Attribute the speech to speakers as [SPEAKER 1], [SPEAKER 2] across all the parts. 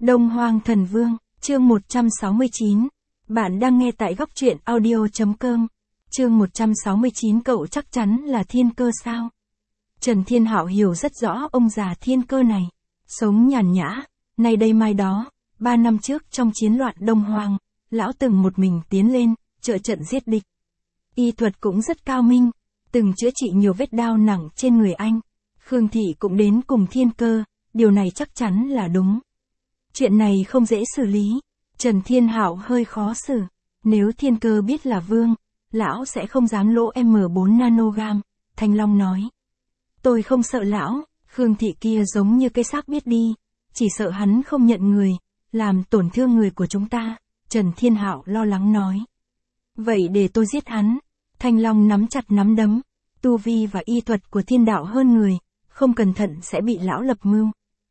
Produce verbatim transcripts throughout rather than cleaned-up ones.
[SPEAKER 1] Đông Hoang Thần Vương, chương một trăm sáu mươi chín. Bạn đang nghe tại góc truyện audio.com. Chương một trăm sáu mươi chín. Cậu chắc chắn là thiên cơ sao? Trần Thiên Hạo hiểu rất rõ ông già thiên cơ này. Sống nhàn nhã, nay đây mai đó. Ba năm trước trong chiến loạn Đông Hoang, lão từng một mình tiến lên, trợ trận giết địch. Y thuật cũng rất cao minh, từng chữa trị nhiều vết đao nặng trên người anh. Khương Thị cũng đến cùng thiên cơ, điều này chắc chắn là đúng. Chuyện này không dễ xử lý. Trần Thiên Hạo hơi khó xử. Nếu thiên cơ biết là vương, lão sẽ không dám lỗ em bốn nanogam. Thanh Long nói. Tôi không sợ lão, Khương Thị kia giống như cái xác biết đi. Chỉ sợ hắn không nhận người, làm tổn thương người của chúng ta. Trần Thiên Hạo lo lắng nói. Vậy để tôi giết hắn. Thanh Long nắm chặt nắm đấm. Tu vi và y thuật của thiên đạo hơn người, không cẩn thận sẽ bị lão lập mưu.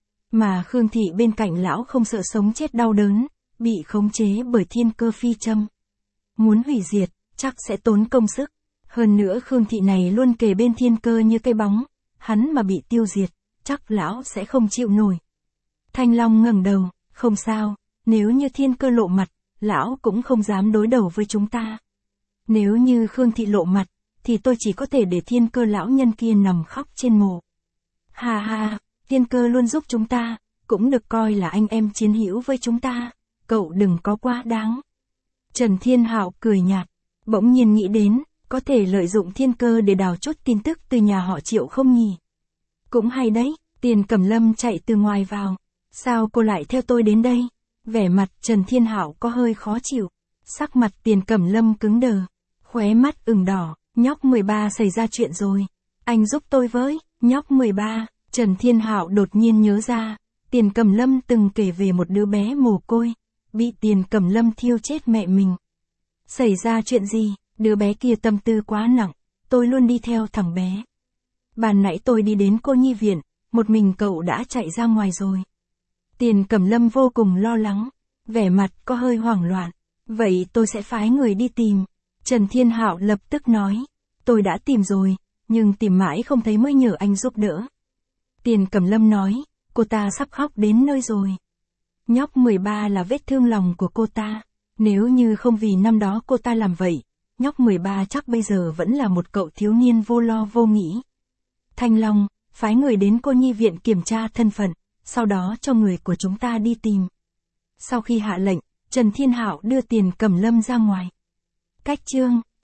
[SPEAKER 1] Mà Khương Thị bên cạnh lão không sợ sống chết đau đớn, bị khống chế bởi thiên cơ phi châm. Muốn hủy diệt, chắc sẽ tốn công sức. Hơn nữa Khương Thị này luôn kề bên thiên cơ như cây bóng, hắn mà bị tiêu diệt, chắc lão sẽ không chịu nổi. Thanh Long ngẩng đầu, không sao, nếu như thiên cơ lộ mặt, lão cũng không dám đối đầu với chúng ta. Nếu như Khương Thị lộ mặt, thì tôi chỉ có thể để thiên cơ lão nhân kia nằm khóc trên mồ. Ha ha, thiên cơ luôn giúp chúng ta, cũng được coi là anh em chiến hữu với chúng ta, cậu đừng có quá đáng. Trần Thiên Hạo cười nhạt, bỗng nhiên nghĩ đến, có thể lợi dụng thiên cơ để đào chút tin tức từ nhà họ Triệu không nhỉ? Cũng hay đấy, Tiền Cẩm Lâm chạy từ ngoài vào, sao cô lại theo tôi đến đây? Vẻ mặt Trần Thiên Hạo có hơi khó chịu, sắc mặt Tiền Cẩm Lâm cứng đờ, khóe mắt ửng đỏ, nhóc mười ba xảy ra chuyện rồi, anh giúp tôi với, nhóc mười ba. Trần Thiên Hạo đột nhiên nhớ ra, Tiền Cẩm Lâm từng kể về một đứa bé mồ côi, bị Tiền Cẩm Lâm thiêu chết mẹ mình. Xảy ra chuyện gì, đứa bé kia tâm tư quá nặng, tôi luôn đi theo thằng bé. Ban nãy tôi đi đến cô nhi viện, một mình cậu đã chạy ra ngoài rồi. Tiền Cẩm Lâm vô cùng lo lắng, vẻ mặt có hơi hoảng loạn, vậy tôi sẽ phái người đi tìm. Trần Thiên Hạo lập tức nói, tôi đã tìm rồi, nhưng tìm mãi không thấy mới nhờ anh giúp đỡ. Tiền Cẩm Lâm nói, cô ta sắp khóc đến nơi rồi. Nhóc mười ba là vết thương lòng của cô ta, nếu như không vì năm đó cô ta làm vậy, nhóc mười ba chắc bây giờ vẫn là một cậu thiếu niên vô lo vô nghĩ. Thanh Long, phái người đến cô nhi viện kiểm tra thân phận, sau đó cho người của chúng ta đi tìm. Sau khi hạ lệnh, Trần Thiên Hạo đưa Tiền Cẩm Lâm ra ngoài. Cách chương